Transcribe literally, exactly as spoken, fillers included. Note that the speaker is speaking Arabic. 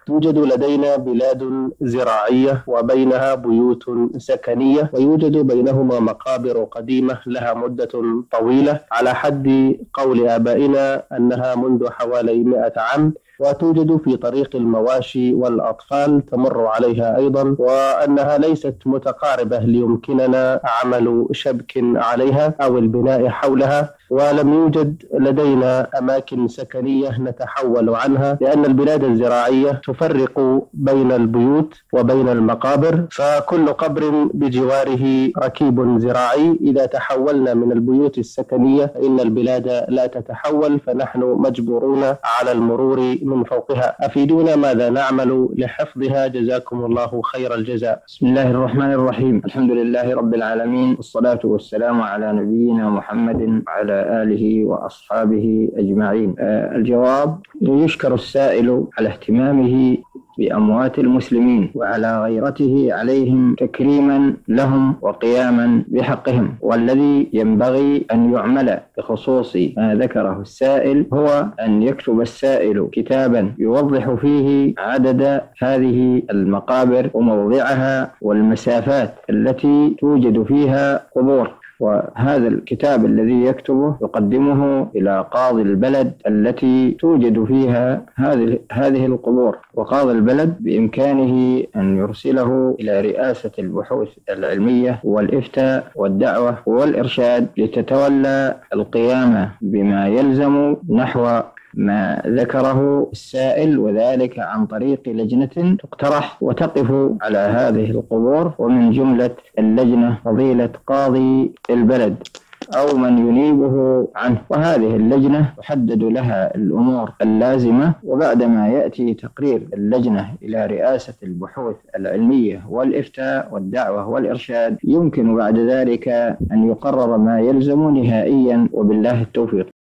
توجد لدينا بلاد زراعية وبينها بيوت سكنية، ويوجد بينهما مقابر قديمة لها مدة طويلة على حد قول آبائنا أنها منذ حوالي مئة عام، وتوجد في طريق المواشي والأطفال تمر عليها أيضا، وأنها ليست متقاربة ليمكننا عمل شبك عليها أو البناء حولها، ولم يوجد لدينا أماكن سكنية نتحول عنها، لأن البلاد الزراعية تفرق بين البيوت وبين المقابر، فكل قبر بجواره ركيب زراعي. إذا تحولنا من البيوت السكنية فإن البلاد لا تتحول، فنحن مجبورون على المرور من فوقها. أفيدونا ماذا نعمل لحفظها، جزاكم الله خير الجزاء. بسم الله الرحمن الرحيم. الحمد لله رب العالمين، والصلاة والسلام على نبينا محمد وعلى آله وأصحابه أجمعين. آه الجواب: يشكر السائل على اهتمامه بأموات المسلمين وعلى غيرته عليهم تكريما لهم وقياما بحقهم، والذي ينبغي أن يعمل بخصوص ما ذكره السائل هو أن يكتب السائل كتابا يوضح فيه عدد هذه المقابر وموضعها والمسافات التي توجد فيها قبور، وهذا الكتاب الذي يكتبه يقدمه إلى قاضي البلد التي توجد فيها هذه هذه القبور، وقاضي البلد بإمكانه أن يرسله إلى رئاسة البحوث العلمية والإفتاء والدعوة والإرشاد لتتولى القيام بما يلزم نحو ما ذكره السائل، وذلك عن طريق لجنة تقترح وتقف على هذه القبور، ومن جملة اللجنة فضيلة قاضي البلد أو من ينيبه عنه، وهذه اللجنة تحدد لها الأمور اللازمة، وبعدما يأتي تقرير اللجنة إلى رئاسة البحوث العلمية والإفتاء والدعوة والإرشاد يمكن بعد ذلك أن يقرر ما يلزم نهائيا، وبالله التوفيق.